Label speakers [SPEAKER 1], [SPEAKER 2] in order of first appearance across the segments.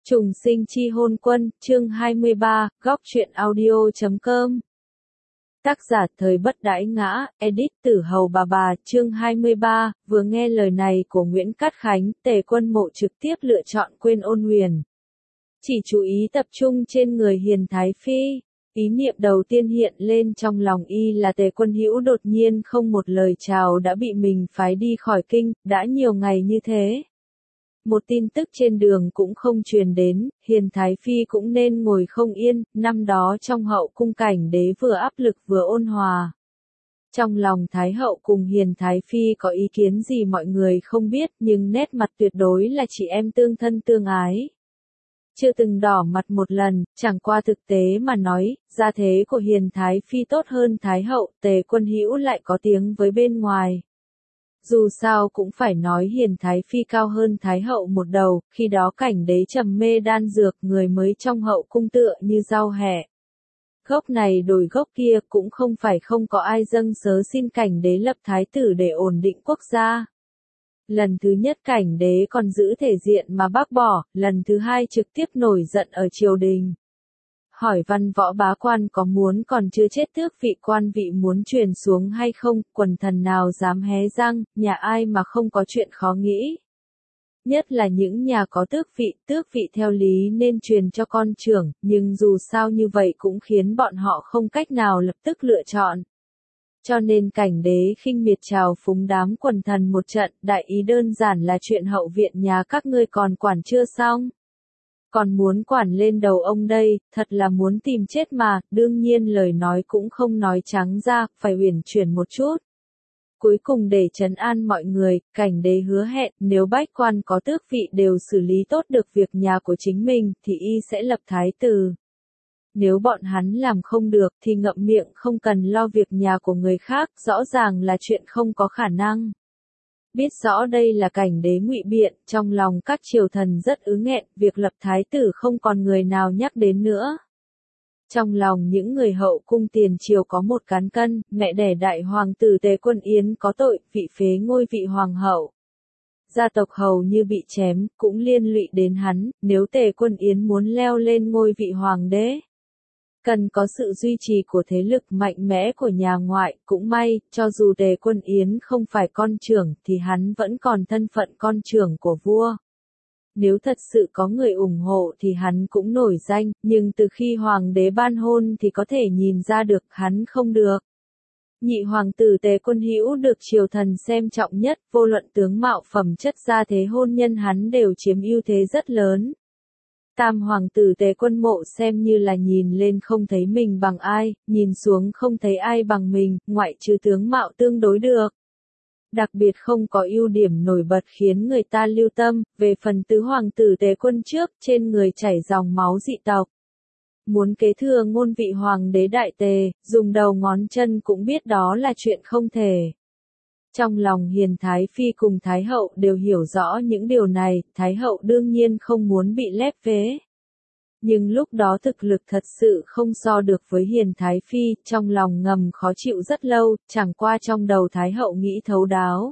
[SPEAKER 1] Trùng sinh chi hôn quân, chương 23, góc truyện audio.com. Tác giả thời bất đãi ngã, edit Tử Hầu bà, chương 23, vừa nghe lời này của Nguyễn Cát Khánh, Tề Quân Mộ trực tiếp lựa chọn quên Ôn Huyền. Chỉ chú ý tập trung trên người Hiền Thái Phi. Ý niệm đầu tiên hiện lên trong lòng y là Tề Quân Hữu đột nhiên không một lời chào đã bị mình phái đi khỏi kinh, đã nhiều ngày như thế. Một tin tức trên đường cũng không truyền đến, Hiền Thái Phi cũng nên ngồi không yên, năm đó trong hậu cung cảnh đế vừa áp lực vừa ôn hòa. Trong lòng Thái hậu cùng Hiền Thái Phi có ý kiến gì mọi người không biết nhưng nét mặt tuyệt đối là chị em tương thân tương ái. Chưa từng đỏ mặt một lần, chẳng qua thực tế mà nói, gia thế của Hiền Thái Phi tốt hơn Thái hậu, Tề Quân Hữu lại có tiếng với bên ngoài. Dù sao cũng phải nói Hiền Thái Phi cao hơn Thái hậu một đầu, khi đó cảnh đế trầm mê đan dược người mới trong hậu cung tựa như rau hẹ. Gốc này đổi gốc kia cũng không phải không có ai dâng sớ xin cảnh đế lập thái tử để ổn định quốc gia. Lần thứ nhất cảnh đế còn giữ thể diện mà bác bỏ, lần thứ hai trực tiếp nổi giận ở triều đình. Hỏi văn võ bá quan có muốn còn chưa chết tước vị quan vị muốn truyền xuống hay không, quần thần nào dám hé răng, nhà ai mà không có chuyện khó nghĩ. Nhất là những nhà có tước vị theo lý nên truyền cho con trưởng, nhưng dù sao như vậy cũng khiến bọn họ không cách nào lập tức lựa chọn. Cho nên cảnh đế khinh miệt trào phúng đám quần thần một trận, đại ý đơn giản là chuyện hậu viện nhà các ngươi còn quản chưa xong. Còn muốn quản lên đầu ông đây, thật là muốn tìm chết mà, đương nhiên lời nói cũng không nói trắng ra, phải uyển chuyển một chút. Cuối cùng để trấn an mọi người, cảnh đế hứa hẹn, nếu bách quan có tước vị đều xử lý tốt được việc nhà của chính mình, thì y sẽ lập thái tử. Nếu bọn hắn làm không được thì ngậm miệng không cần lo việc nhà của người khác, rõ ràng là chuyện không có khả năng. Biết rõ đây là cảnh đế ngụy biện, trong lòng các triều thần rất nghẹn, việc lập thái tử không còn người nào nhắc đến nữa. Trong lòng những người hậu cung tiền triều có một cán cân, mẹ đẻ đại hoàng tử Tề Quân Yến có tội, vị phế ngôi vị hoàng hậu. Gia tộc hầu như bị chém, cũng liên lụy đến hắn, nếu Tề Quân Yến muốn leo lên ngôi vị hoàng đế. Cần có sự duy trì của thế lực mạnh mẽ của nhà ngoại, cũng may, cho dù Tề Quân Yến không phải con trưởng thì hắn vẫn còn thân phận con trưởng của vua. Nếu thật sự có người ủng hộ thì hắn cũng nổi danh, nhưng từ khi hoàng đế ban hôn thì có thể nhìn ra được hắn không được. Nhị hoàng tử Tề Quân Hữu được triều thần xem trọng nhất, vô luận tướng mạo phẩm chất gia thế hôn nhân hắn đều chiếm ưu thế rất lớn. Tam hoàng tử Tề Quân Mộ xem như là nhìn lên không thấy mình bằng ai, nhìn xuống không thấy ai bằng mình, ngoại trừ tướng mạo tương đối được. Đặc biệt không có ưu điểm nổi bật khiến người ta lưu tâm, về phần tứ hoàng tử Tề Quân trước, trên người chảy dòng máu dị tộc. Muốn kế thừa ngôi vị hoàng đế đại Tề, dùng đầu ngón chân cũng biết đó là chuyện không thể. Trong lòng Hiền Thái Phi cùng Thái hậu đều hiểu rõ những điều này, Thái hậu đương nhiên không muốn bị lép vế. Nhưng lúc đó thực lực thật sự không so được với Hiền Thái Phi, trong lòng ngầm khó chịu rất lâu, chẳng qua trong đầu Thái hậu nghĩ thấu đáo.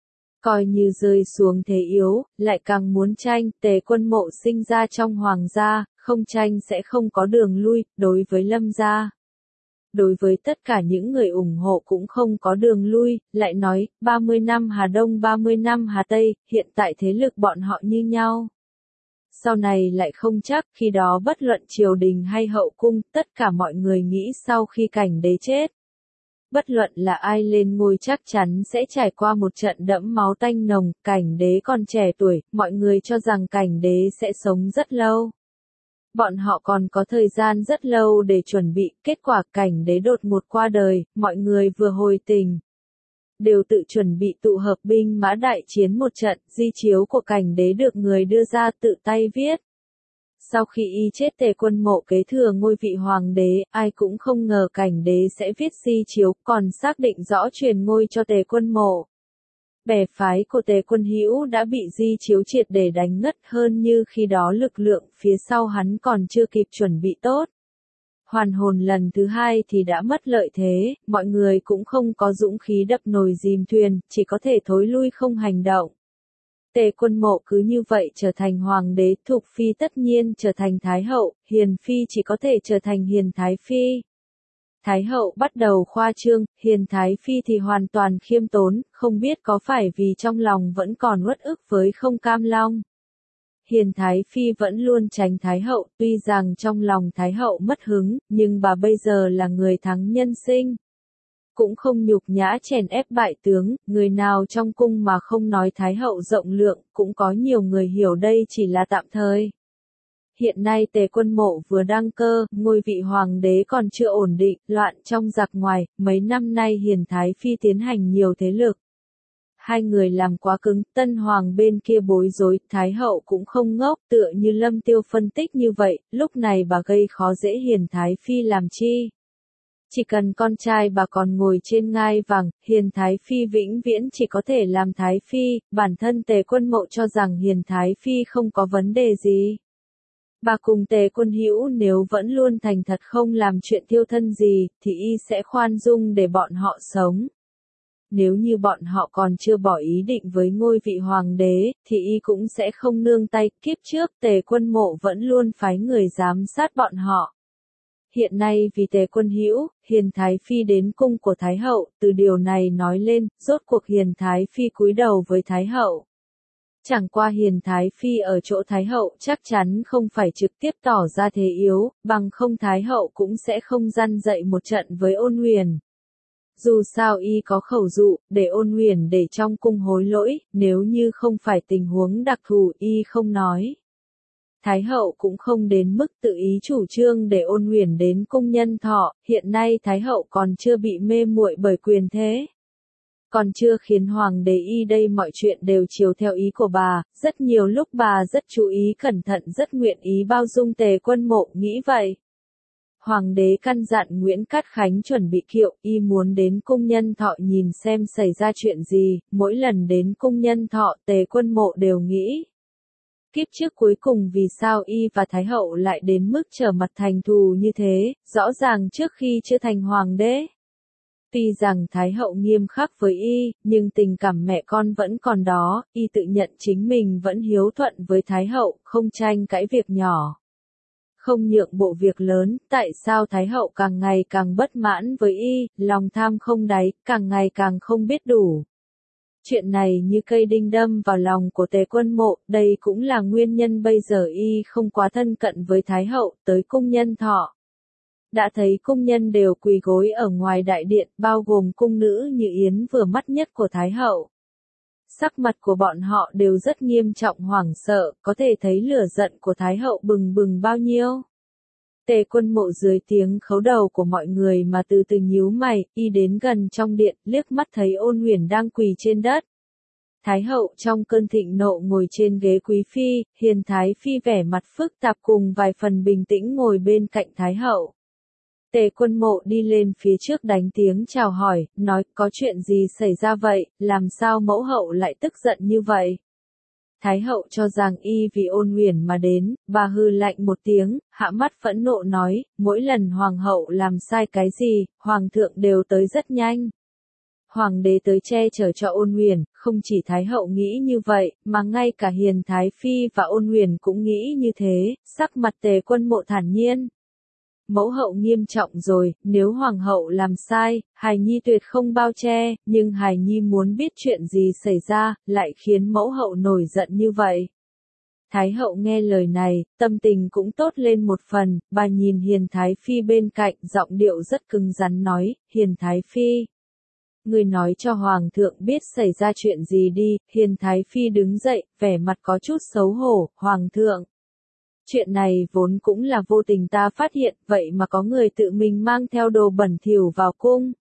[SPEAKER 1] Coi như rơi xuống thế yếu, lại càng muốn tranh, Tề Quân Mộ sinh ra trong hoàng gia, không tranh sẽ không có đường lui, đối với Lâm gia. Đối với tất cả những người ủng hộ cũng không có đường lui, lại nói, 30 năm Hà Đông 30 năm Hà Tây, hiện tại thế lực bọn họ như nhau. Sau này lại không chắc, khi đó bất luận triều đình hay hậu cung, tất cả mọi người nghĩ sau khi cảnh đế chết. Bất luận là ai lên ngôi chắc chắn sẽ trải qua một trận đẫm máu tanh nồng, cảnh đế còn trẻ tuổi, mọi người cho rằng cảnh đế sẽ sống rất lâu. Bọn họ còn có thời gian rất lâu để chuẩn bị, kết quả cảnh đế đột ngột qua đời, mọi người vừa hồi tình. Đều tự chuẩn bị tụ hợp binh mã đại chiến một trận, di chiếu của cảnh đế được người đưa ra tự tay viết. Sau khi y chết Tề Quân Mộ kế thừa ngôi vị hoàng đế, ai cũng không ngờ cảnh đế sẽ viết di chiếu, còn xác định rõ truyền ngôi cho Tề Quân Mộ. Bè phái của Tề Quân Hữu đã bị di chiếu triệt để đánh ngất hơn như khi đó lực lượng phía sau hắn còn chưa kịp chuẩn bị tốt. Hoàn hồn lần thứ hai thì đã mất lợi thế, mọi người cũng không có dũng khí đập nồi dìm thuyền, chỉ có thể thối lui không hành động. Tề Quân Mộ cứ như vậy trở thành hoàng đế, Thục Phi tất nhiên trở thành Thái hậu, Hiền Phi chỉ có thể trở thành Hiền Thái Phi. Thái hậu bắt đầu khoa trương, Hiền Thái Phi thì hoàn toàn khiêm tốn, không biết có phải vì trong lòng vẫn còn uất ức với không cam long. Hiền Thái Phi vẫn luôn tránh Thái hậu, tuy rằng trong lòng Thái hậu mất hứng, nhưng bà bây giờ là người thắng nhân sinh. Cũng không nhục nhã chèn ép bại tướng, người nào trong cung mà không nói Thái hậu rộng lượng, cũng có nhiều người hiểu đây chỉ là tạm thời. Hiện nay Tề Quân Mộ vừa đăng cơ, ngôi vị hoàng đế còn chưa ổn định, loạn trong giặc ngoài, mấy năm nay Hiền Thái Phi tiến hành nhiều thế lực. Hai người làm quá cứng, tân hoàng bên kia bối rối, Thái hậu cũng không ngốc, tựa như Lâm Tiêu phân tích như vậy, lúc này bà gây khó dễ Hiền Thái Phi làm chi. Chỉ cần con trai bà còn ngồi trên ngai vàng, Hiền Thái Phi vĩnh viễn chỉ có thể làm Thái Phi, bản thân Tề Quân Mộ cho rằng Hiền Thái Phi không có vấn đề gì. Bà cùng Tề Quân Hữu nếu vẫn luôn thành thật không làm chuyện tiêu thân gì, thì y sẽ khoan dung để bọn họ sống. Nếu như bọn họ còn chưa bỏ ý định với ngôi vị hoàng đế, thì y cũng sẽ không nương tay. Kiếp trước Tề Quân Mộ vẫn luôn phái người giám sát bọn họ. Hiện nay vì Tề Quân Hữu, Hiền Thái Phi đến cung của Thái hậu, từ điều này nói lên, rốt cuộc Hiền Thái Phi cúi đầu với Thái hậu. Chẳng qua Hiền Thái Phi ở chỗ Thái hậu chắc chắn không phải trực tiếp tỏ ra thế yếu, bằng không Thái hậu cũng sẽ không răn dậy một trận với Ôn Huyền. Dù sao y có khẩu dụ, để Ôn Huyền để trong cung hối lỗi, nếu như không phải tình huống đặc thù y không nói. Thái hậu cũng không đến mức tự ý chủ trương để Ôn Huyền đến cung nhân thọ, hiện nay Thái hậu còn chưa bị mê muội bởi quyền thế. Còn chưa khiến hoàng đế y đây mọi chuyện đều chiều theo ý của bà, rất nhiều lúc bà rất chú ý cẩn thận rất nguyện ý bao dung Tề Quân Mộ nghĩ vậy. Hoàng đế căn dặn Nguyễn Cát Khánh chuẩn bị kiệu, y muốn đến cung nhân thọ nhìn xem xảy ra chuyện gì, mỗi lần đến cung nhân thọ Tề Quân Mộ đều nghĩ. Kiếp trước cuối cùng vì sao y và Thái hậu lại đến mức trở mặt thành thù như thế, rõ ràng trước khi chưa thành hoàng đế. Tuy rằng Thái hậu nghiêm khắc với y, nhưng tình cảm mẹ con vẫn còn đó, y tự nhận chính mình vẫn hiếu thuận với Thái hậu, không tranh cãi việc nhỏ. Không nhượng bộ việc lớn, tại sao Thái hậu càng ngày càng bất mãn với y, lòng tham không đáy, càng ngày càng không biết đủ. Chuyện này như cây đinh đâm vào lòng của Tề Quân Mộ, đây cũng là nguyên nhân bây giờ y không quá thân cận với Thái hậu, tới cung nhân thọ. Đã thấy cung nhân đều quỳ gối ở ngoài đại điện, bao gồm cung nữ như Yến vừa mắt nhất của Thái hậu. Sắc mặt của bọn họ đều rất nghiêm trọng hoảng sợ, có thể thấy lửa giận của Thái hậu bừng bừng bao nhiêu. Tề Quân Mộ dưới tiếng khấu đầu của mọi người mà từ từ nhíu mày, y đến gần trong điện, liếc mắt thấy Ôn Huyền đang quỳ trên đất. Thái hậu trong cơn thịnh nộ ngồi trên ghế quý phi, Hiền Thái Phi vẻ mặt phức tạp cùng vài phần bình tĩnh ngồi bên cạnh Thái hậu. Tề Quân Mộ đi lên phía trước đánh tiếng chào hỏi, nói có chuyện gì xảy ra vậy, làm sao mẫu hậu lại tức giận như vậy. Thái hậu cho rằng y vì Ôn Huyền mà đến, bà hừ lạnh một tiếng, hạ mắt phẫn nộ nói, mỗi lần hoàng hậu làm sai cái gì, hoàng thượng đều tới rất nhanh. Hoàng đế tới che chở cho Ôn Huyền, không chỉ Thái hậu nghĩ như vậy, mà ngay cả Hiền Thái Phi và Ôn Huyền cũng nghĩ như thế, sắc mặt Tề Quân Mộ thản nhiên. Mẫu hậu nghiêm trọng rồi, nếu hoàng hậu làm sai, hài nhi tuyệt không bao che, nhưng hài nhi muốn biết chuyện gì xảy ra, lại khiến mẫu hậu nổi giận như vậy. Thái hậu nghe lời này, tâm tình cũng tốt lên một phần, bà nhìn Hiền Thái Phi bên cạnh, giọng điệu rất cứng rắn nói, Hiền Thái Phi. Người nói cho hoàng thượng biết xảy ra chuyện gì đi, Hiền Thái Phi đứng dậy, vẻ mặt có chút xấu hổ, hoàng thượng. Chuyện này vốn cũng là vô tình ta phát hiện, vậy mà có người tự mình mang theo đồ bẩn thỉu vào cung.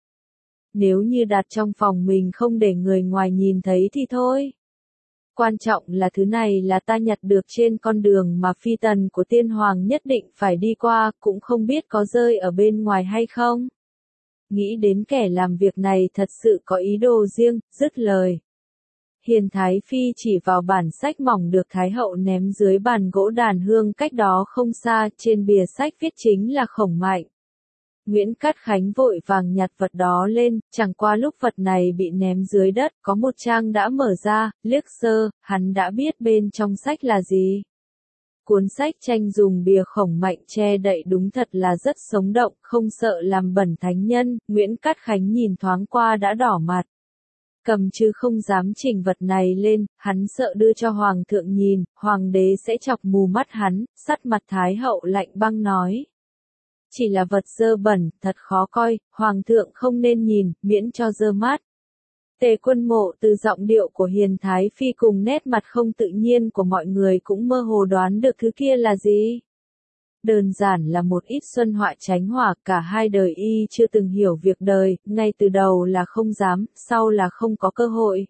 [SPEAKER 1] Nếu như đặt trong phòng mình không để người ngoài nhìn thấy thì thôi. Quan trọng là thứ này là ta nhặt được trên con đường mà phi tần của tiên hoàng nhất định phải đi qua, cũng không biết có rơi ở bên ngoài hay không. Nghĩ đến kẻ làm việc này thật sự có ý đồ riêng, dứt lời. Hiền Thái Phi chỉ vào bản sách mỏng được Thái hậu ném dưới bàn gỗ đàn hương cách đó không xa, trên bìa sách viết chính là Khổng Mạnh. Nguyễn Cát Khánh vội vàng nhặt vật đó lên, chẳng qua lúc vật này bị ném dưới đất, có một trang đã mở ra, liếc sơ, hắn đã biết bên trong sách là gì. Cuốn sách tranh dùng bìa khổng mạnh che đậy đúng thật là rất sống động, không sợ làm bẩn thánh nhân, Nguyễn Cát Khánh nhìn thoáng qua đã đỏ mặt. Cầm chứ không dám trình vật này lên, hắn sợ đưa cho hoàng thượng nhìn, hoàng đế sẽ chọc mù mắt hắn, sắt mặt thái hậu lạnh băng nói. Chỉ là vật dơ bẩn, thật khó coi, hoàng thượng không nên nhìn, miễn cho dơ mắt. Tề Quân Mộ từ giọng điệu của Hiền Thái Phi cùng nét mặt không tự nhiên của mọi người cũng mơ hồ đoán được thứ kia là gì. Đơn giản là một ít xuân họa tránh họa, cả hai đời y chưa từng hiểu việc đời, ngay từ đầu là không dám, sau là không có cơ hội.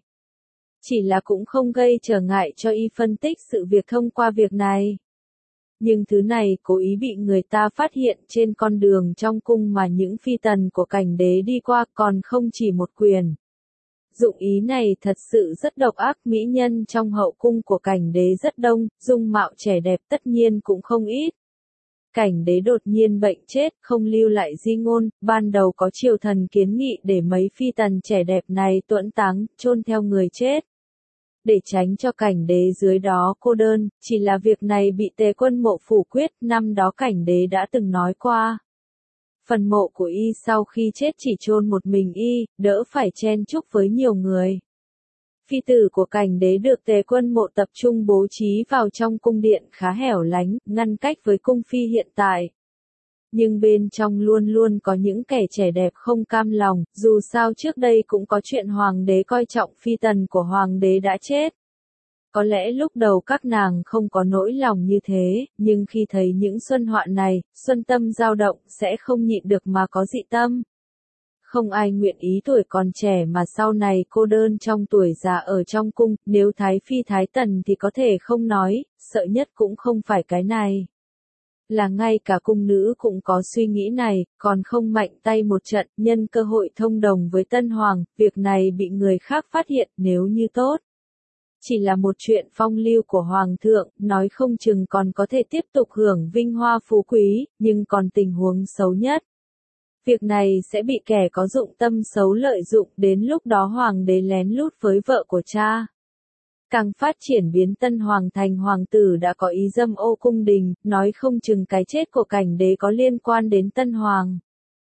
[SPEAKER 1] Chỉ là cũng không gây trở ngại cho y phân tích sự việc thông qua việc này. Nhưng thứ này cố ý bị người ta phát hiện trên con đường trong cung mà những phi tần của cảnh đế đi qua, còn không chỉ một quyền. Dụng ý này thật sự rất độc ác, mỹ nhân trong hậu cung của cảnh đế rất đông, dung mạo trẻ đẹp tất nhiên cũng không ít. Cảnh đế đột nhiên bệnh chết, không lưu lại di ngôn, ban đầu có triều thần kiến nghị để mấy phi tần trẻ đẹp này tuẫn táng, chôn theo người chết. Để tránh cho cảnh đế dưới đó cô đơn, chỉ là việc này bị Tề Quân Mộ phủ quyết, năm đó cảnh đế đã từng nói qua. Phần mộ của y sau khi chết chỉ chôn một mình y, đỡ phải chen chúc với nhiều người. Phi tử của cảnh đế được Tề Quân Mộ tập trung bố trí vào trong cung điện khá hẻo lánh, ngăn cách với cung phi hiện tại. Nhưng bên trong luôn luôn có những kẻ trẻ đẹp không cam lòng, dù sao trước đây cũng có chuyện hoàng đế coi trọng phi tần của hoàng đế đã chết. Có lẽ lúc đầu các nàng không có nỗi lòng như thế, nhưng khi thấy những xuân họa này, xuân tâm dao động sẽ không nhịn được mà có dị tâm. Không ai nguyện ý tuổi còn trẻ mà sau này cô đơn trong tuổi già ở trong cung, nếu thái phi thái tần thì có thể không nói, sợ nhất cũng không phải cái này. Là ngay cả cung nữ cũng có suy nghĩ này, còn không mạnh tay một trận, nhân cơ hội thông đồng với tân hoàng, việc này bị người khác phát hiện nếu như tốt. Chỉ là một chuyện phong lưu của hoàng thượng, nói không chừng còn có thể tiếp tục hưởng vinh hoa phú quý, nhưng còn tình huống xấu nhất. Việc này sẽ bị kẻ có dụng tâm xấu lợi dụng, đến lúc đó hoàng đế lén lút với vợ của cha. Càng phát triển biến tân hoàng thành hoàng tử đã có ý dâm ô cung đình, nói không chừng cái chết của cảnh đế có liên quan đến tân hoàng.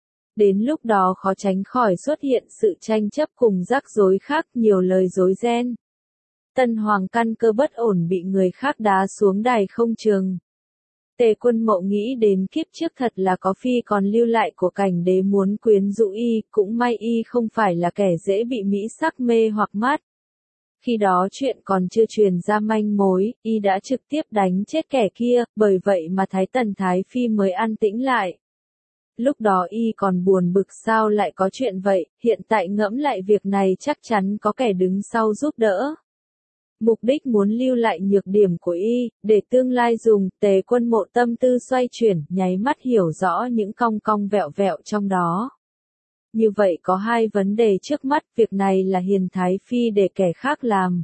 [SPEAKER 1] Đến lúc đó khó tránh khỏi xuất hiện sự tranh chấp cùng rắc rối khác, nhiều lời dối ren. Tân hoàng căn cơ bất ổn bị người khác đá xuống đài không chừng. Tề Quân Mộ nghĩ đến kiếp trước thật là có phi còn lưu lại của cảnh đế muốn quyến rũ y, cũng may y không phải là kẻ dễ bị mỹ sắc mê hoặc mắt. Khi đó chuyện còn chưa truyền ra manh mối, y đã trực tiếp đánh chết kẻ kia, bởi vậy mà Thái Tần Thái Phi mới an tĩnh lại. Lúc đó y còn buồn bực sao lại có chuyện vậy, hiện tại ngẫm lại việc này chắc chắn có kẻ đứng sau giúp đỡ. Mục đích muốn lưu lại nhược điểm của y, để tương lai dùng, Tề Quân Mộ tâm tư xoay chuyển, nháy mắt hiểu rõ những cong cong vẹo vẹo trong đó. Như vậy có hai vấn đề trước mắt, việc này là Hiền Thái Phi để kẻ khác làm.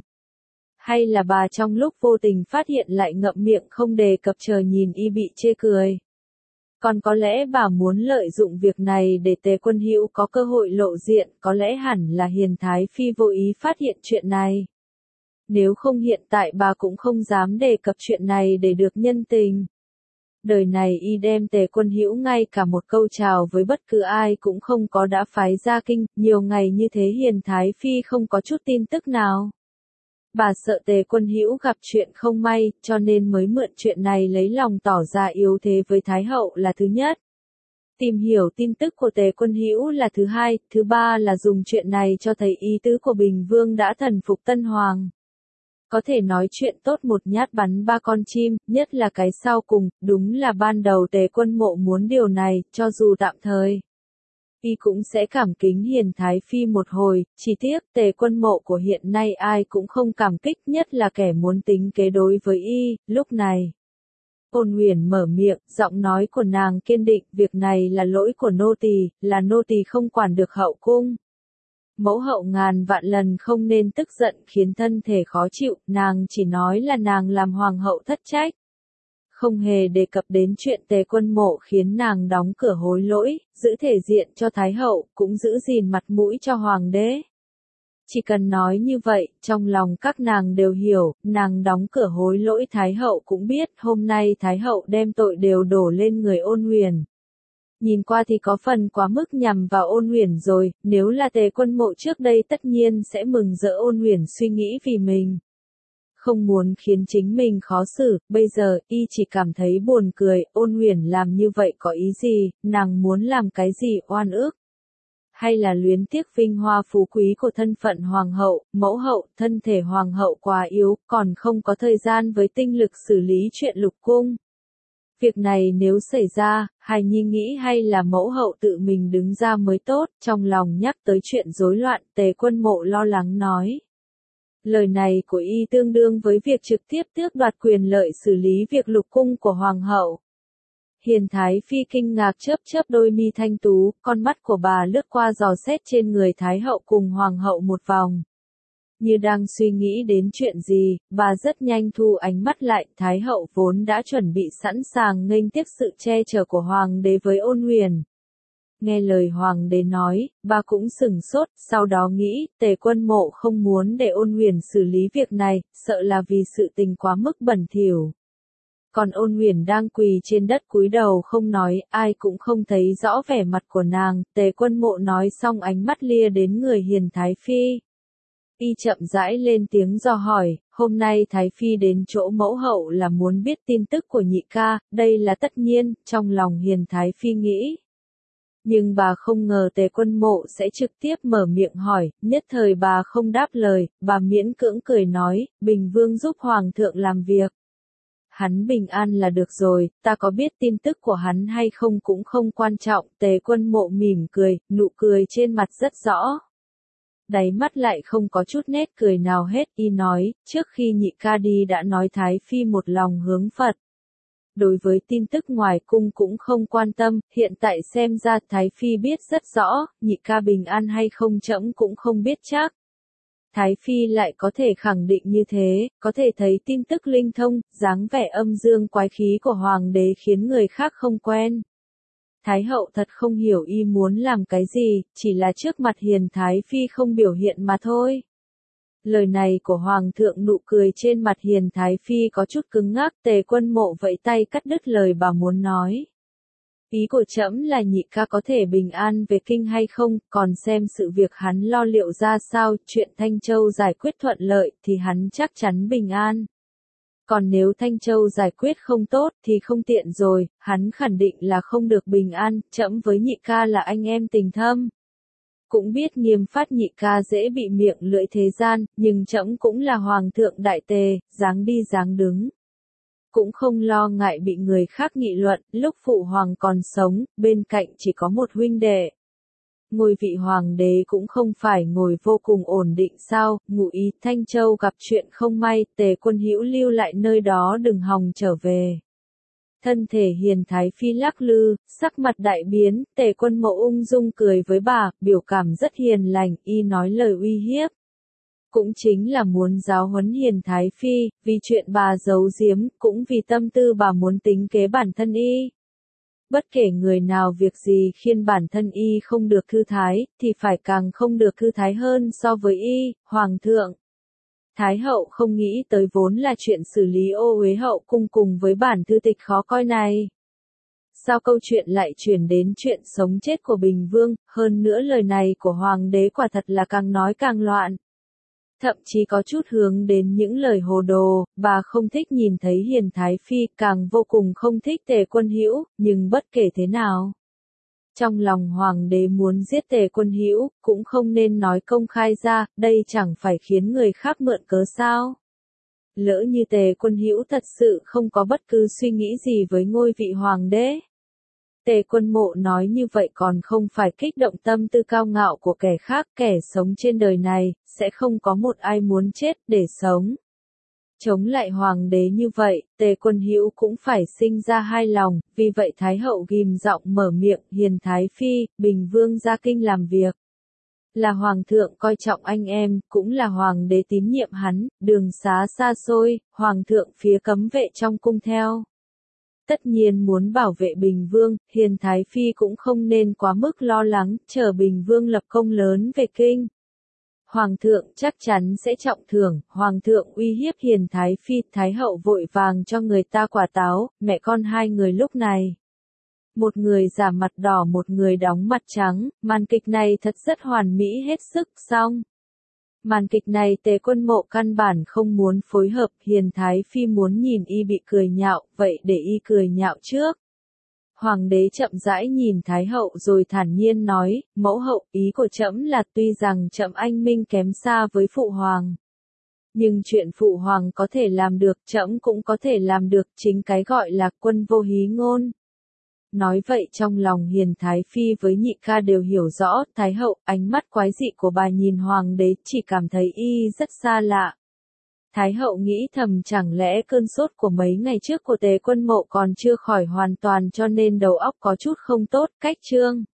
[SPEAKER 1] Hay là bà trong lúc vô tình phát hiện lại ngậm miệng không đề cập chờ nhìn y bị chê cười. Còn có lẽ bà muốn lợi dụng việc này để Tề Quân Hữu có cơ hội lộ diện, có lẽ hẳn là Hiền Thái Phi vô ý phát hiện chuyện này. Nếu không hiện tại bà cũng không dám đề cập chuyện này để được nhân tình. Đời này y đem Tề Quân Hữu ngay cả một câu chào với bất cứ ai cũng không có đã phái ra kinh, nhiều ngày như thế Hiền Thái Phi không có chút tin tức nào. Bà sợ Tề Quân Hữu gặp chuyện không may, cho nên mới mượn chuyện này lấy lòng tỏ ra yếu thế với Thái Hậu là thứ nhất. Tìm hiểu tin tức của Tề Quân Hữu là thứ hai, thứ ba là dùng chuyện này cho thấy ý tứ của Bình Vương đã thần phục Tân Hoàng. Có thể nói chuyện tốt một nhát bắn ba con chim, nhất là cái sau cùng, đúng là ban đầu Tề Quân Mộ muốn điều này, cho dù tạm thời. Y cũng sẽ cảm kính Hiền Thái Phi một hồi, chỉ tiếc Tề Quân Mộ của hiện nay ai cũng không cảm kích, nhất là kẻ muốn tính kế đối với y, lúc này. Ôn Huyền mở miệng, giọng nói của nàng kiên định, việc này là lỗi của nô tỳ, là nô tỳ không quản được hậu cung. Mẫu hậu ngàn vạn lần không nên tức giận khiến thân thể khó chịu, nàng chỉ nói là nàng làm hoàng hậu thất trách. Không hề đề cập đến chuyện Tề Quân Mộ khiến nàng đóng cửa hối lỗi, giữ thể diện cho Thái hậu, cũng giữ gìn mặt mũi cho Hoàng đế. Chỉ cần nói như vậy, trong lòng các nàng đều hiểu, nàng đóng cửa hối lỗi Thái hậu cũng biết, hôm nay Thái hậu đem tội đều đổ lên người Ôn Huyền. Nhìn qua thì có phần quá mức nhằm vào Ôn Huyền rồi, nếu là Tề Quân Mộ trước đây tất nhiên sẽ mừng rỡ Ôn Huyền suy nghĩ vì mình. Không muốn khiến chính mình khó xử, bây giờ, y chỉ cảm thấy buồn cười, Ôn Huyền làm như vậy có ý gì, nàng muốn làm cái gì oan ức? Hay là luyến tiếc vinh hoa phú quý của thân phận hoàng hậu, mẫu hậu, thân thể hoàng hậu quá yếu, còn không có thời gian với tinh lực xử lý chuyện lục cung. Việc này nếu xảy ra, Hài Nhi nghĩ hay là mẫu hậu tự mình đứng ra mới tốt, trong lòng nhắc tới chuyện rối loạn, Tề Quân Mộ lo lắng nói. Lời này của y tương đương với việc trực tiếp tước đoạt quyền lợi xử lý việc lục cung của hoàng hậu. Hiền Thái Phi kinh ngạc chớp chớp đôi mi thanh tú, con mắt của bà lướt qua dò xét trên người Thái hậu cùng hoàng hậu một vòng. Như đang suy nghĩ đến chuyện gì, bà rất nhanh thu ánh mắt lại, Thái hậu vốn đã chuẩn bị sẵn sàng nghênh tiếp sự che chở của hoàng đế với Ôn Huyền. Nghe lời hoàng đế nói, bà cũng sửng sốt, sau đó nghĩ, Tề Quân Mộ không muốn để Ôn Huyền xử lý việc này, sợ là vì sự tình quá mức bẩn thỉu. Còn Ôn Huyền đang quỳ trên đất cúi đầu không nói, ai cũng không thấy rõ vẻ mặt của nàng, Tề Quân Mộ nói xong ánh mắt lia đến người Hiền Thái Phi. Y chậm rãi lên tiếng dò hỏi, hôm nay Thái Phi đến chỗ mẫu hậu là muốn biết tin tức của nhị ca, đây là tất nhiên, trong lòng Hiền Thái Phi nghĩ. Nhưng bà không ngờ Tề Quân Mộ sẽ trực tiếp mở miệng hỏi, nhất thời bà không đáp lời, bà miễn cưỡng cười nói, Bình Vương giúp Hoàng thượng làm việc. Hắn bình an là được rồi, ta có biết tin tức của hắn hay không cũng không quan trọng, Tề Quân Mộ mỉm cười, nụ cười trên mặt rất rõ. Đáy mắt lại không có chút nét cười nào hết, y nói, trước khi nhị ca đi đã nói Thái Phi một lòng hướng Phật. Đối với tin tức ngoài cung cũng không quan tâm, hiện tại xem ra Thái Phi biết rất rõ, nhị ca bình an hay không trẫm cũng không biết chắc. Thái Phi lại có thể khẳng định như thế, có thể thấy tin tức linh thông, dáng vẻ âm dương quái khí của hoàng đế khiến người khác không quen. Thái hậu thật không hiểu y muốn làm cái gì, chỉ là trước mặt Hiền Thái Phi không biểu hiện mà thôi. Lời này của Hoàng thượng nụ cười trên mặt Hiền Thái Phi có chút cứng ngắc, Tề Quân Mộ vẫy tay cắt đứt lời bà muốn nói. Ý của trẫm là nhị ca có thể bình an về kinh hay không, còn xem sự việc hắn lo liệu ra sao, chuyện Thanh Châu giải quyết thuận lợi thì hắn chắc chắn bình an. Còn nếu Thanh Châu giải quyết không tốt thì không tiện rồi, hắn khẳng định là không được bình an, trẫm với nhị ca là anh em tình thâm. Cũng biết Nghiêm Phát nhị ca dễ bị miệng lưỡi thế gian, nhưng trẫm cũng là hoàng thượng đại tề, dáng đi dáng đứng. Cũng không lo ngại bị người khác nghị luận, lúc phụ hoàng còn sống, bên cạnh chỉ có một huynh đệ. Ngôi vị hoàng đế cũng không phải ngồi vô cùng ổn định sao, ngụ ý Thanh Châu gặp chuyện không may, Tề Quân Hữu lưu lại nơi đó đừng hòng trở về. Thân thể Hiền Thái Phi lắc lư, sắc mặt đại biến, Tề Quân Mộ ung dung cười với bà, biểu cảm rất hiền lành, y nói lời uy hiếp. Cũng chính là muốn giáo huấn Hiền Thái Phi, vì chuyện bà giấu giếm, cũng vì tâm tư bà muốn tính kế bản thân y. Bất kể người nào việc gì khiến bản thân y không được thư thái, thì phải càng không được thư thái hơn so với y, Hoàng thượng. Thái hậu không nghĩ tới vốn là chuyện xử lý ô uế hậu cung cùng với bản thư tịch khó coi này. Sao câu chuyện lại chuyển đến chuyện sống chết của Bình Vương, hơn nữa lời này của Hoàng đế quả thật là càng nói càng loạn. Thậm chí có chút hướng đến những lời hồ đồ, bà không thích nhìn thấy Hiền Thái Phi, càng vô cùng không thích Tề Quân Hữu, nhưng bất kể thế nào. Trong lòng hoàng đế muốn giết Tề Quân Hữu, cũng không nên nói công khai ra, đây chẳng phải khiến người khác mượn cớ sao. Lỡ như Tề Quân Hữu thật sự không có bất cứ suy nghĩ gì với ngôi vị hoàng đế. Tề Quân Mộ nói như vậy còn không phải kích động tâm tư cao ngạo của kẻ khác, kẻ sống trên đời này, sẽ không có một ai muốn chết để sống. Chống lại hoàng đế như vậy, Tề Quân Hữu cũng phải sinh ra hai lòng, vì vậy Thái hậu ghim giọng mở miệng, Hiền Thái Phi, Bình Vương ra kinh làm việc. Là hoàng thượng coi trọng anh em, cũng là hoàng đế tín nhiệm hắn, đường xá xa xôi, hoàng thượng phía cấm vệ trong cung theo. Tất nhiên muốn bảo vệ Bình Vương, Hiền Thái Phi cũng không nên quá mức lo lắng, chờ Bình Vương lập công lớn về kinh. Hoàng thượng chắc chắn sẽ trọng thưởng, Hoàng thượng uy hiếp Hiền Thái Phi, Thái hậu vội vàng cho người ta quả táo, mẹ con hai người lúc này. Một người giả mặt đỏ một người đóng mặt trắng, màn kịch này thật rất hoàn mỹ hết sức, xong. Màn kịch này Tề Quân Mộ căn bản không muốn phối hợp, Hiền Thái Phi muốn nhìn y bị cười nhạo, vậy để y cười nhạo trước. Hoàng đế chậm rãi nhìn Thái hậu rồi thản nhiên nói, mẫu hậu, ý của trẫm là tuy rằng trẫm anh minh kém xa với phụ hoàng. Nhưng chuyện phụ hoàng có thể làm được, trẫm cũng có thể làm được, chính cái gọi là quân vô hí ngôn. Nói vậy trong lòng Hiền Thái Phi với nhị ca đều hiểu rõ, Thái hậu, ánh mắt quái dị của bà nhìn hoàng đế chỉ cảm thấy y rất xa lạ. Thái hậu nghĩ thầm chẳng lẽ cơn sốt của mấy ngày trước của Tề Quân Mộ còn chưa khỏi hoàn toàn cho nên đầu óc có chút không tốt, cách chương.